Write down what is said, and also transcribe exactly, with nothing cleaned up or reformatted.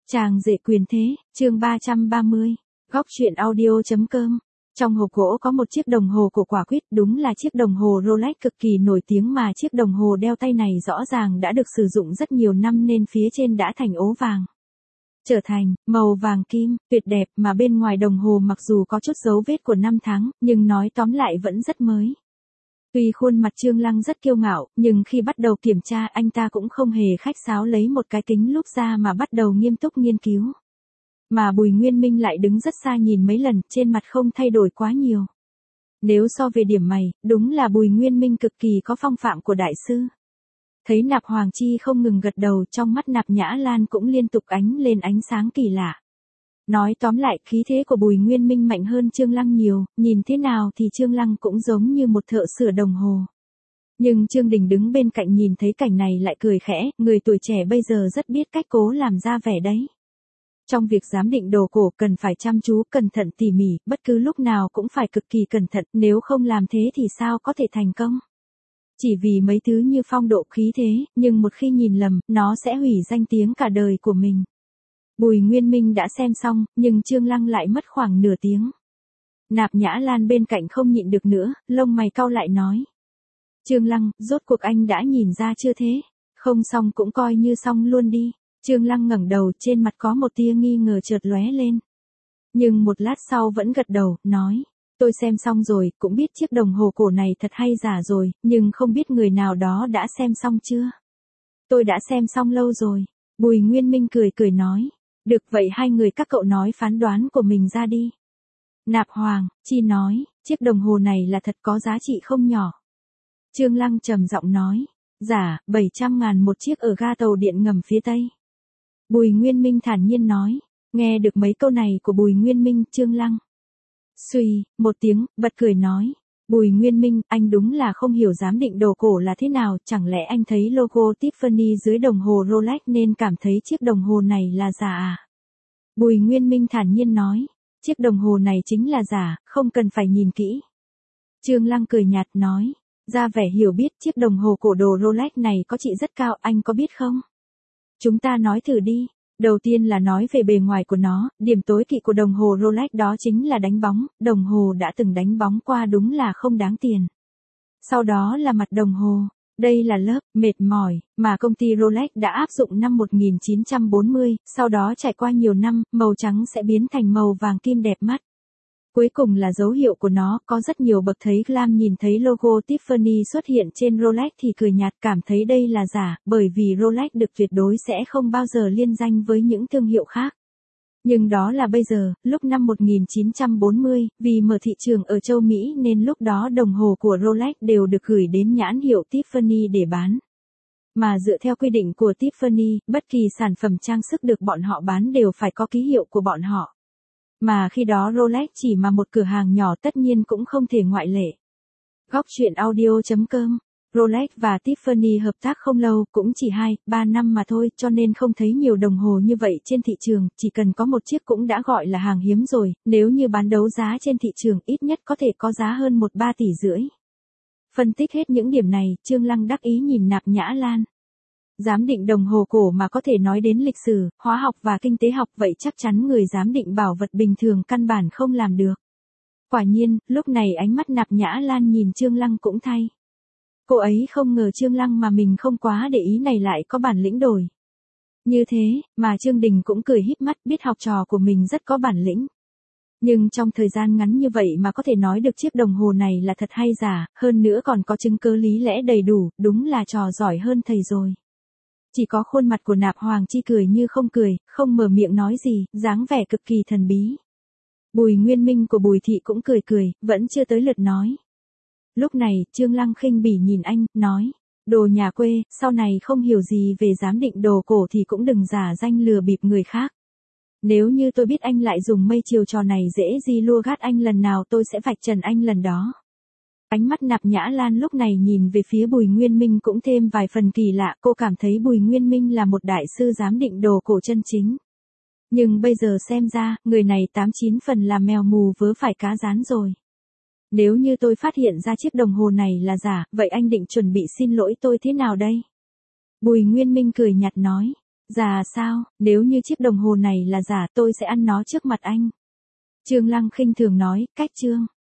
Chàng rể quyền thế, chương ba trăm ba mươi, góc truyện audio.com. Trong hộp gỗ có một chiếc đồng hồ của quả quýt, đúng là chiếc đồng hồ Rolex cực kỳ nổi tiếng mà chiếc đồng hồ đeo tay này rõ ràng đã được sử dụng rất nhiều năm nên phía trên đã thành ố vàng. Trở thành, màu vàng kim, tuyệt đẹp mà bên ngoài đồng hồ mặc dù có chút dấu vết của năm tháng, nhưng nói tóm lại vẫn rất mới. Tuy khuôn mặt Trương Lăng rất kiêu ngạo, nhưng khi bắt đầu kiểm tra anh ta cũng không hề khách sáo lấy một cái kính lúp ra mà bắt đầu nghiêm túc nghiên cứu. Mà Bùi Nguyên Minh lại đứng rất xa nhìn mấy lần, trên mặt không thay đổi quá nhiều. Nếu so về điểm mày, đúng là Bùi Nguyên Minh cực kỳ có phong phạm của đại sư. Thấy Nạp Hoàng Chi không ngừng gật đầu, trong mắt Nạp Nhã Lan cũng liên tục ánh lên ánh sáng kỳ lạ. Nói tóm lại, khí thế của Bùi Nguyên Minh mạnh hơn Trương Lăng nhiều, nhìn thế nào thì Trương Lăng cũng giống như một thợ sửa đồng hồ. Nhưng Trương Đình đứng bên cạnh nhìn thấy cảnh này lại cười khẽ, người tuổi trẻ bây giờ rất biết cách cố làm ra vẻ đấy. Trong việc giám định đồ cổ cần phải chăm chú, cẩn thận tỉ mỉ, bất cứ lúc nào cũng phải cực kỳ cẩn thận, nếu không làm thế thì sao có thể thành công. Chỉ vì mấy thứ như phong độ khí thế, nhưng một khi nhìn lầm, nó sẽ hủy danh tiếng cả đời của mình. Bùi Nguyên Minh đã xem xong, nhưng Trương Lăng lại mất khoảng nửa tiếng. Nạp Nhã Lan bên cạnh không nhịn được nữa, lông mày cau lại nói. Trương Lăng, rốt cuộc anh đã nhìn ra chưa thế? Không xong cũng coi như xong luôn đi. Trương Lăng ngẩng đầu, trên mặt có một tia nghi ngờ chợt lóe lên. Nhưng một lát sau vẫn gật đầu, nói. Tôi xem xong rồi, cũng biết chiếc đồng hồ cổ này thật hay giả rồi, nhưng không biết người nào đó đã xem xong chưa? Tôi đã xem xong lâu rồi. Bùi Nguyên Minh cười cười nói. Được vậy hai người các cậu nói phán đoán của mình ra đi. Nạp Hoàng Chi nói, chiếc đồng hồ này là thật có giá trị không nhỏ. Trương Lăng trầm giọng nói, giả, bảy trăm ngàn một chiếc ở ga tàu điện ngầm phía Tây. Bùi Nguyên Minh thản nhiên nói, nghe được mấy câu này của Bùi Nguyên Minh, Trương Lăng suy, một tiếng, bật cười nói, Bùi Nguyên Minh, anh đúng là không hiểu giám định đồ cổ là thế nào, chẳng lẽ anh thấy logo Tiffany dưới đồng hồ Rolex nên cảm thấy chiếc đồng hồ này là giả à? Bùi Nguyên Minh thản nhiên nói, chiếc đồng hồ này chính là giả, không cần phải nhìn kỹ. Trương Lăng cười nhạt nói, ra vẻ hiểu biết chiếc đồng hồ cổ đồ Rolex này có trị rất cao, anh có biết không? Chúng ta nói thử đi. Đầu tiên là nói về bề ngoài của nó, điểm tối kỵ của đồng hồ Rolex đó chính là đánh bóng, đồng hồ đã từng đánh bóng qua đúng là không đáng tiền. Sau đó là mặt đồng hồ, đây là lớp mệt mỏi mà công ty Rolex đã áp dụng năm một nghìn chín trăm bốn mươi, sau đó trải qua nhiều năm, màu trắng sẽ biến thành màu vàng kim đẹp mắt. Cuối cùng là dấu hiệu của nó, có rất nhiều bậc thấy glam nhìn thấy logo Tiffany xuất hiện trên Rolex thì cười nhạt cảm thấy đây là giả, bởi vì Rolex được tuyệt đối sẽ không bao giờ liên danh với những thương hiệu khác. Nhưng đó là bây giờ, lúc năm một nghìn chín trăm bốn mươi, vì mở thị trường ở châu Mỹ nên lúc đó đồng hồ của Rolex đều được gửi đến nhãn hiệu Tiffany để bán. Mà dựa theo quy định của Tiffany, bất kỳ sản phẩm trang sức được bọn họ bán đều phải có ký hiệu của bọn họ. Mà khi đó Rolex chỉ mà một cửa hàng nhỏ tất nhiên cũng không thể ngoại lệ. Góc truyện audio.com. Rolex và Tiffany hợp tác không lâu, cũng chỉ hai, ba năm mà thôi, cho nên không thấy nhiều đồng hồ như vậy trên thị trường, chỉ cần có một chiếc cũng đã gọi là hàng hiếm rồi, nếu như bán đấu giá trên thị trường ít nhất có thể có giá hơn một ba tỷ rưỡi. Phân tích hết những điểm này, Trương Lăng đắc ý nhìn Nạp Nhã Lan. Giám định đồng hồ cổ mà có thể nói đến lịch sử, hóa học và kinh tế học vậy chắc chắn người giám định bảo vật bình thường căn bản không làm được. Quả nhiên, lúc này ánh mắt Nạp Nhã Lan nhìn Trương Lăng cũng thay. Cô ấy không ngờ Trương Lăng mà mình không quá để ý này lại có bản lĩnh đổi. Như thế, mà Trương Đình cũng cười híp mắt biết học trò của mình rất có bản lĩnh. Nhưng trong thời gian ngắn như vậy mà có thể nói được chiếc đồng hồ này là thật hay giả, hơn nữa còn có chứng cứ lý lẽ đầy đủ, đúng là trò giỏi hơn thầy rồi. Chỉ có khuôn mặt của Nạp Hoàng Chi cười như không cười, không mở miệng nói gì, dáng vẻ cực kỳ thần bí. Bùi Nguyên Minh của Bùi Thị cũng cười cười, vẫn chưa tới lượt nói. Lúc này, Trương Lăng khinh bỉ nhìn anh, nói, đồ nhà quê, sau này không hiểu gì về giám định đồ cổ thì cũng đừng giả danh lừa bịp người khác. Nếu như tôi biết anh lại dùng mây chiều trò này dễ gì lua gát anh lần nào tôi sẽ vạch trần anh lần đó. Ánh mắt Nạp Nhã Lan lúc này nhìn về phía Bùi Nguyên Minh cũng thêm vài phần kỳ lạ, cô cảm thấy Bùi Nguyên Minh là một đại sư giám định đồ cổ chân chính. Nhưng bây giờ xem ra, người này tám chín phần là mèo mù vớ phải cá rán rồi. Nếu như tôi phát hiện ra chiếc đồng hồ này là giả, vậy anh định chuẩn bị xin lỗi tôi thế nào đây? Bùi Nguyên Minh cười nhạt nói, Giả sao, nếu như chiếc đồng hồ này là giả tôi sẽ ăn nó trước mặt anh. Trương Lăng khinh thường nói, cách Trương.